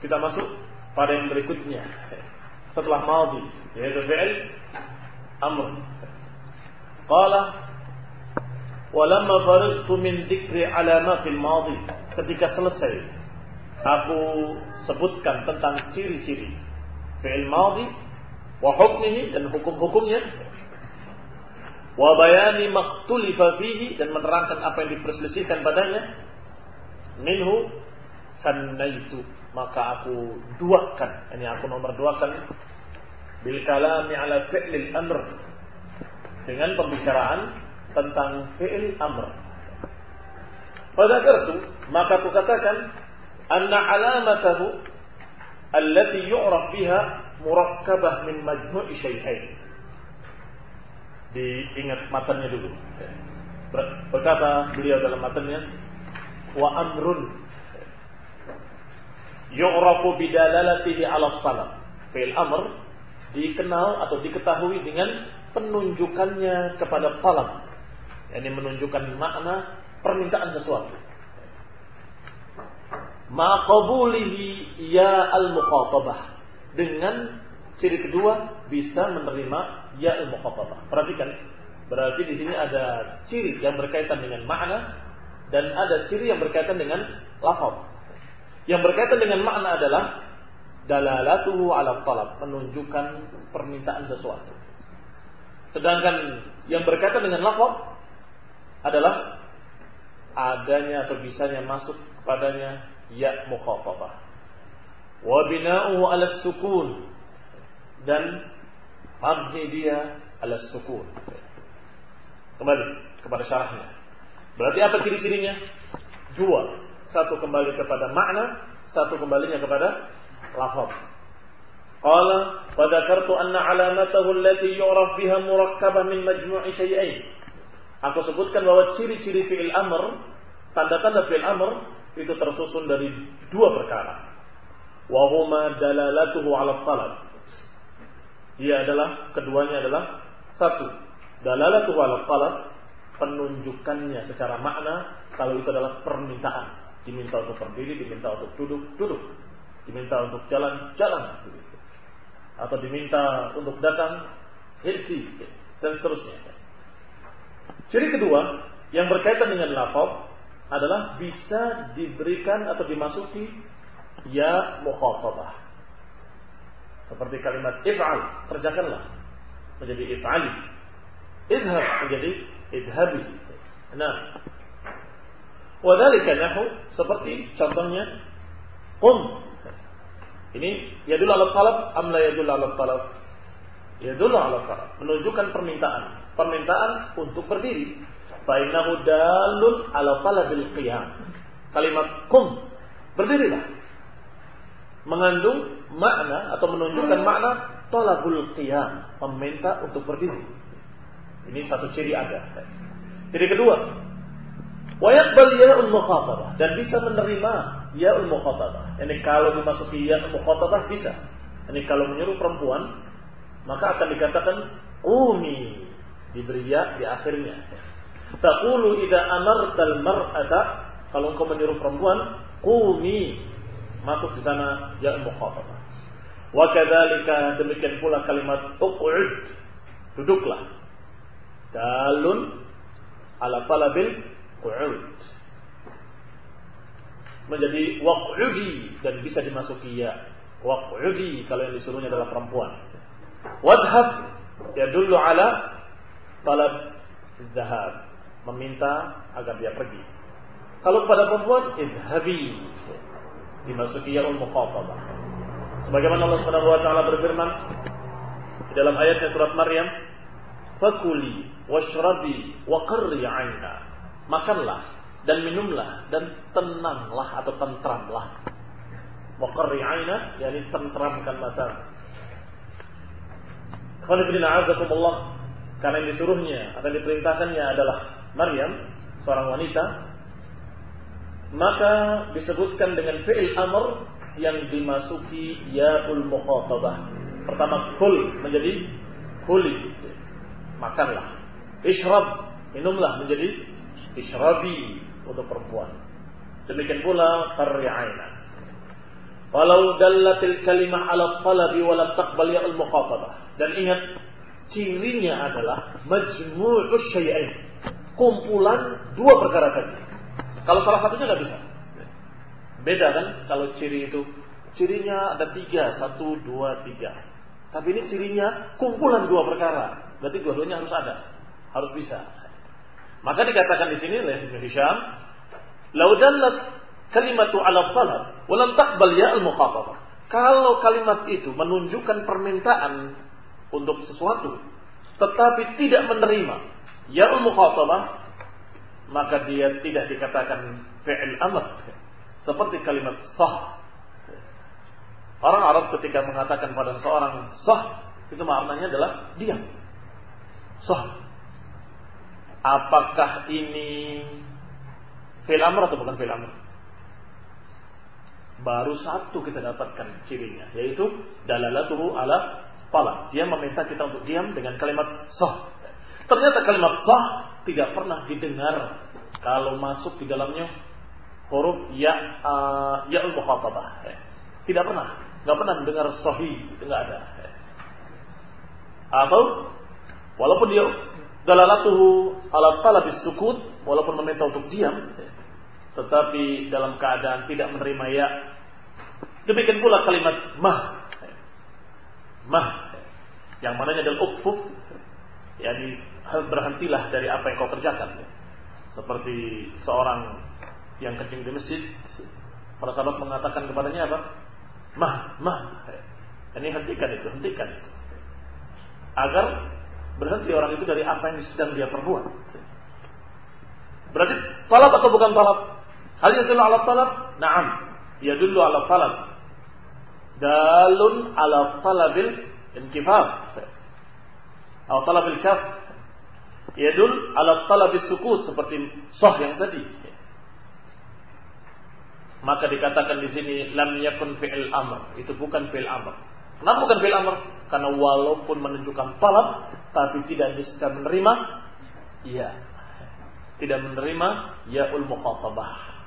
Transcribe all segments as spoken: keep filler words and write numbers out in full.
Kita masuk pada yang berikutnya setelah madhi, yaitu fi'il amr. Qala walamma faridtu min dzikri alamatil madhi, ketika selesai aku sebutkan tentang ciri-ciri fi'il madhi wa hukmihi, dan hukum-hukumnya, wa bayani makhtulifa fihi, dan menerangkan apa yang diperselisihkan padanya, minhu kannaitu, maka aku duakan, ini aku nomor duakan, bil kalami ala fi'lil amr, dengan pembicaraan tentang fi'il amr. Fadzakartu, maka aku katakan, anna alamatahu allati yu'raf biha murakkabah min majmu'i syai'ain. Diingat matanya dulu. Berkata beliau dalam matanya, wa amrun yu'rafu bidalalatihi 'ala talab. Fi'il amr dikenal atau diketahui dengan penunjukannya kepada talab, yakni menunjukkan makna permintaan sesuatu. Ma qabulihi ya al-muqatabah, dengan ciri kedua bisa menerima ya al-muqatabah. Perhatikan, berarti di sini ada ciri yang berkaitan dengan makna dan ada ciri yang berkaitan dengan lafaz. Yang berkaitan dengan makna adalah dalalatuhu 'ala talab, menunjukkan permintaan sesuatu. Sedangkan yang berkaitan dengan lafaz adalah adanya atau bisanya masuk padanya ya mukhatabah. Wa bina'uhu 'ala sukun, dan mabni dia 'ala sukun. Kembali kepada syarahnya. Berarti apa ciri-cirinya? Dua. Satu kembali kepada makna, satu kembalinya kepada lafaz. Qala fa dzakartu anna 'alamatahu allati yu'raf biha murakkabah min majmu'i syai'ain. Aku sebutkan bahwa ciri-ciri fi'il amr, tanda-tanda fi'il amr itu tersusun dari dua perkara. Wa huma dalalatuhu 'ala talab. Dia adalah, keduanya adalah satu, dalalatuhu 'ala talab, penunjukannya secara makna kalau itu adalah permintaan. Diminta untuk berdiri, diminta untuk duduk, duduk. Diminta untuk jalan, jalan. Atau diminta untuk datang, hirsi, dan seterusnya. Ciri kedua yang berkaitan dengan lafaz adalah bisa diberikan atau dimasuki ya mukhatabah. Seperti kalimat if'al, kerjakanlah, menjadi if'ali. Idhab menjadi idhabi. Nah, wadhalika nahu, seperti contohnya qum. Ini yadul ala talab am la yadul ala talab? Yadul ala talab, menunjukkan permintaan, permintaan untuk berdiri. Fa innahu dalun ala talabil qiyam. Kalimat qum, berdirilah, mengandung makna atau menunjukkan makna talabul qiyam, meminta untuk berdiri. Ini satu ciri ada. Ciri kedua, wa yaqbal ya'ul mukhatabah, dan bisa menerima ya'ul mukhatabah. Ini kalau dimasuki ya'ul mukhatabah bisa. Ini kalau menyuruh perempuan, maka akan dikatakan qumi, diberi ya di akhirnya. Taqulu idza amartal mar'ata, kalau engkau menyuruh perempuan, qumi, masuk di sana ya'ul mukhatabah. Wa kadzalika, demikian pula kalimat uq'ud, duduklah. Dalun ala talabil qu'ud, menjadi waq'udi, dan bisa dimasuki ya waq'udi kalau yang disuruhnya adalah perempuan. Wadhab yadullu ala talab zahab, meminta agar dia pergi. Kalau kepada perempuan, idhabi, dimasuki ya'ul mukhatabah. Sebagaimana Allah Subhanahu wa taala berfirman di dalam ayatnya surat Maryam, fakuli washrabi wa qarri 'aina, makanlah dan minumlah dan tenanglah atau tentramlah. Wa qarri 'aina, yakni tentramkan mata. Qanifidina azakumullah, karena yang disuruhnya atau diperintahkannya adalah Maryam, seorang wanita, maka disebutkan dengan fi'il amr yang dimasuki ya'ul mukhatabah. Pertama kul menjadi kuli, makanlah. Ishrab, minumlah, menjadi ishrabi untuk perempuan. Demikian pula qarri 'aina. Walau dallatil kalimah ala talabi wa lam taqbal ya'ul muqatabah. Dan ingat, cirinya adalah majmu'us syai'ain, kumpulan dua perkara tadi. Kalau salah satunya nggak bisa. Beda kan kalau ciri itu, cirinya ada tiga, satu, dua, tiga. Tapi ini cirinya kumpulan dua perkara. Berarti dua-duanya harus ada, harus bisa. Maka dikatakan di sini oleh Ibnu Hisham, "Lau dallat kalimatu 'ala talab wa lam taqbal ya'al muqatabah." Kalau kalimat itu menunjukkan permintaan untuk sesuatu tetapi tidak menerima ya'ul muqatabah, maka dia tidak dikatakan fi'il amr. Seperti kalimat sah. Orang Arab ketika mengatakan pada seorang sah, itu maknanya adalah diam. Sah. Apakah ini fi'il amr atau bukan fi'il amr? Baru satu kita dapatkan cirinya, yaitu dalalatuhu ala talab. Dia meminta kita untuk diam dengan kalimat sah. Ternyata kalimat sah tidak pernah didengar kalau masuk di dalamnya huruf ya uh, ya'ul muqatabah. Tidak pernah, enggak pernah mendengar sahih, itu enggak ada. Atau walaupun dia dalalatuhu ala talabis sukut, walaupun meminta untuk diam, tetapi dalam keadaan tidak menerima ya. Demikian pula kalimat mah. Mah yang mananya adalah ukfuf, yakni berhentilah dari apa yang kau kerjakan. Seperti seorang yang kencing di masjid, para sahabat mengatakan kepadanya apa? Mah, mah. Ini hentikan itu, hentikan itu. Agar berhenti orang itu dari apa yang sedang dia perbuat. Berarti talab atau bukan talab? Hal yadullu ala talab? Na'am, yadullu ala talab. Dalun ala talabil inkifaf atau talabil kaf. Yadul ala talabis sukut, seperti sah yang tadi. Maka dikatakan di sini lam yakun fi'il amr, itu bukan fi'il amr. Kenapa bukan fi'il amr? Karena walaupun menunjukkan talab tapi tidak bisa menerima ya, tidak menerima ya'ul muqatabah.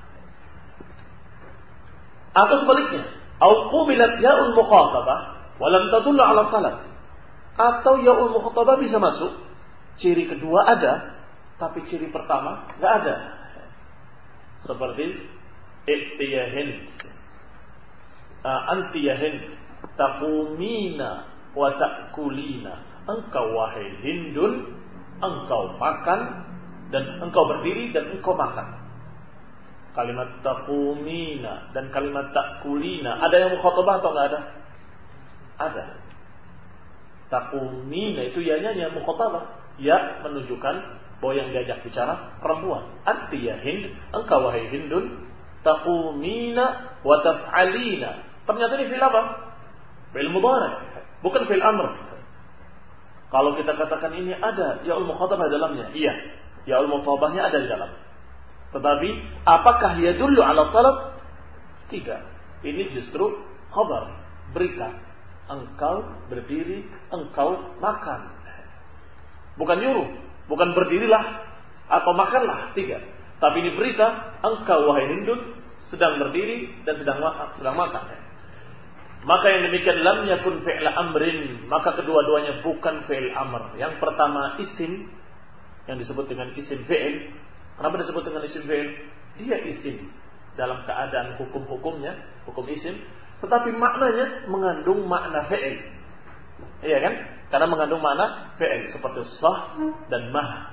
Atau sebaliknya, au qubilat ya'ul muqatabah wa lam tadullu 'ala talab. Atau ya'ul muqatabah bisa masuk, ciri kedua ada, tapi ciri pertama enggak ada. Seperti Iktiya Hind, uh, anti ya Hind, taqumina wa ta'kulina. Engkau wahai Hindun, engkau makan dan engkau berdiri dan engkau makan. Kalimat taqumina dan kalimat ta'kulina, ada yang mukhatabah atau enggak ada? Ada. Taqumina itu ya-nya yang mukhatabah. Ya menunjukkan bahwa yang diajak bicara perempuan. Anti ya Hind, engkau wahai Hindun, taqumina wa taf'alina. Ternyata ini fi'il apa? Fi'il mudhari', bukan fi'il amr. Kalau kita katakan ini ada ya'ul mukhatabah dalamnya, iya, ya'ul mukhatabahnya ada di dalam. Tetapi apakah yadullu 'ala talab? Tidak. Ini justru khabar, berita. Engkau berdiri, engkau makan. Bukan nyuruh, bukan berdirilah atau makanlah, tidak. Tapi ini berita, engkau wahai Hindun sedang berdiri dan sedang makan, sedang makan. Maka yang demikian lam yakun fi'la amrin, maka kedua-duanya bukan fi'il amr. Yang pertama isim yang disebut dengan isim fi'il. Kenapa disebut dengan isim fi'il? Dia isim dalam keadaan hukum-hukumnya, hukum isim, tetapi maknanya mengandung makna fi'il. Iya kan? Karena mengandung makna fi'il seperti sah dan mah.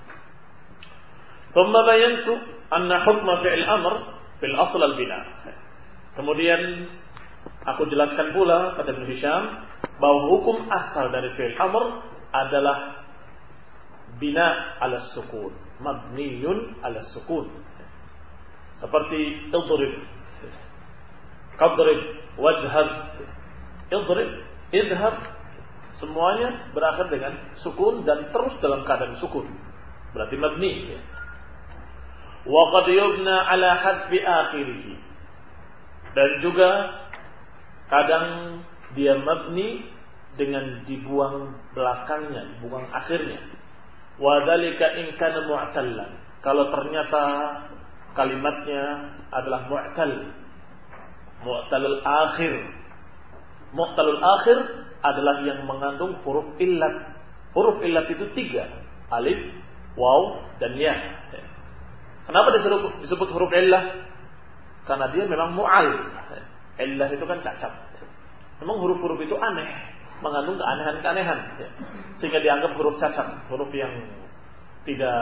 Thumma bayantu anna hukma fi'il amr fil asl al-bina. Kemudian aku jelaskan pula kata Ibnu Hisham bahwa hukum asal dari fi'il amr adalah bina ala sukun, mabniyun ala sukun. Seperti idrib, qadrib, wajhab, idrib, idhab, semuanya berakhir dengan sukun dan terus dalam keadaan sukun. Berarti mabni. Wa qad yubna ala hadfi akhirih. Dan juga kadang dia mabni dengan dibuang belakangnya, dibuang akhirnya. Wa dzalika in kana mu'tallan. Kalau ternyata kalimatnya adalah mu'tal. mu'talul akhir. Mu'talul akhir adalah yang mengandung huruf illat. Huruf illat itu tiga, alif, waw, dan ya. Kenapa disebut, disebut huruf illah? Karena dia memang mu'al. Illah itu kan cacat. Memang huruf-huruf itu aneh, mengandung keanehan-keanehan, sehingga dianggap huruf cacat, huruf yang tidak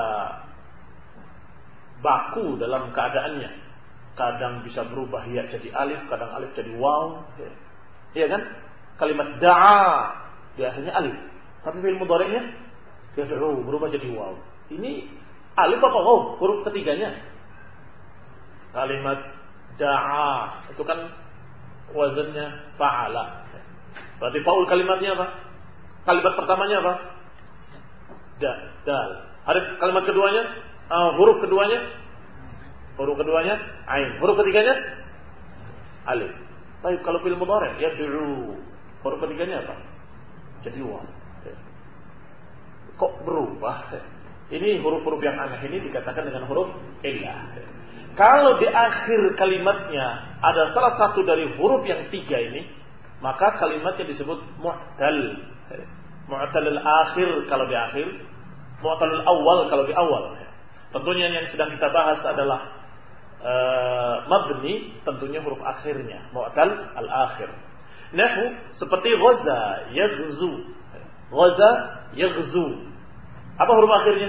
baku dalam keadaannya. Kadang bisa berubah ya jadi alif, kadang alif jadi waw. Iya kan? Kalimat da'a di akhirnya alif, tapi fi'il mudhari'nya yad'u berubah jadi waw. Ini alif apa waw? Huruf ketiganya. Kalimat da'a itu kan wazannya fa'ala. Berarti faul kalimatnya apa? Kalimat pertamanya apa? Da, dal. Harif kalimat keduanya, uh, huruf keduanya, huruf keduanya ain. Huruf ketiganya alif. Tapi kalau fi'il mudhari' yad'u, huruf ketiganya apa? Jadi waw. Kok berubah? Ini huruf-huruf yang aneh ini dikatakan dengan huruf illah. Kalau di akhir kalimatnya ada salah satu dari huruf yang tiga ini, maka kalimatnya disebut mu'tal. Mu'talul akhir kalau di akhir, mu'talul awal kalau di awal. Tentunya yang sedang kita bahas adalah uh, mabni, tentunya huruf akhirnya, mu'tal al-akhir. Nahu seperti ghaza, yaghzu. Ghaza, yaghzu. Apa huruf akhirnya?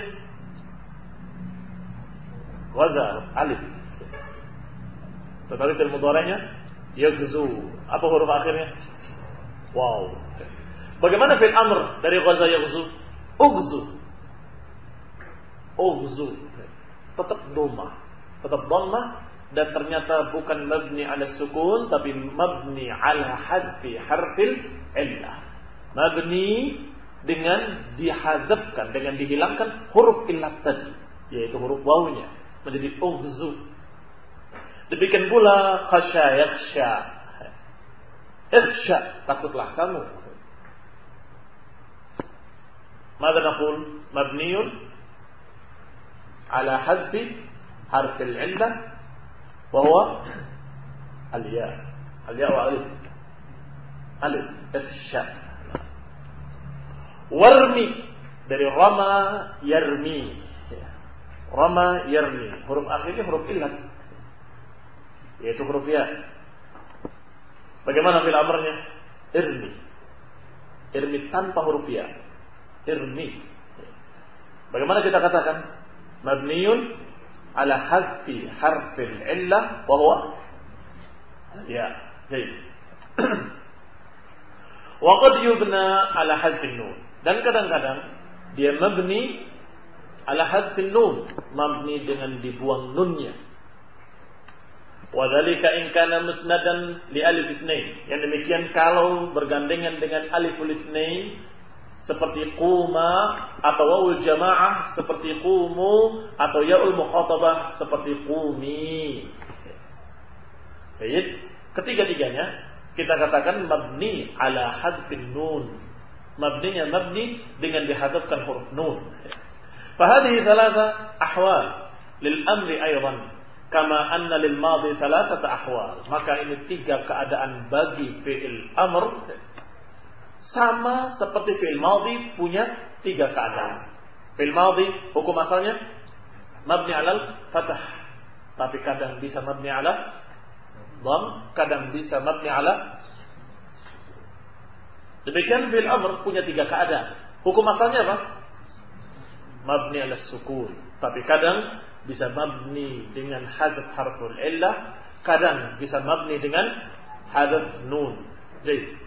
Ghaza, alif. Tetapi fi'il mudhari'nya yaghzu. Apa huruf akhirnya? Wow. Bagaimana fi'il amr dari ghaza yaghzu? Ughzu. Ughzu. Tetap dhamma. Tetap dhamma dan ternyata bukan mabni ala sukun tapi mabni ala hadfi harfil illah. Mabni dengan dihadzafkan, dengan dihilangkan huruf illat tadi, yaitu huruf wawunya menjadi ughzu. Demikian pula khasya yakhsha. Ikhsha, takutlah kamu. Mada naqul? Mabniyun ala hadfi harf al-illah wa huwa al-ya. Al-ya wa alif. Alif, ikhsha. Warmi dari rama yarmi. Rama yarmi. Huruf akhirnya huruf illat, yaitu huruf ya. Bagaimana fil amrnya? Irmi. Irmi tanpa huruf ya. Irmi. Bagaimana kita katakan? Mabniyun ala hadfi harfil illah wa huwa ya. Baik. Wa qad yubna ala hadfin nun. Dan kadang-kadang dia mabni ala hadfin nun, mabni dengan dibuang nunnya. Wadzalika in kana musnadan li alif itsnain. Yang demikian kalau bergandengan dengan aliful itsnain seperti quma atau wawul jamaah seperti qumu atau yaul mukhatabah seperti qumi. Baik, ketiga-tiganya kita katakan mabni ala hadfin nun. Mabninya mabni dengan dihadzafkan huruf nun. Fahadhihi thalatha ahwal lil amri aidan. Kama anna lil madhi thalathata ahwal. Maka ini tiga keadaan bagi fi'il amr, sama seperti fi'il madhi punya tiga keadaan. Fi'il madhi hukum asalnya mabni alal fathah, tapi kadang bisa mabni ala dham, kadang bisa mabni ala. Demikian fi'il amr punya tiga keadaan. Hukum asalnya apa? Mabni ala sukun, tapi kadang bisa mabni dengan hadzf harful illah, kadang bisa mabni dengan hadzf nun. Jadi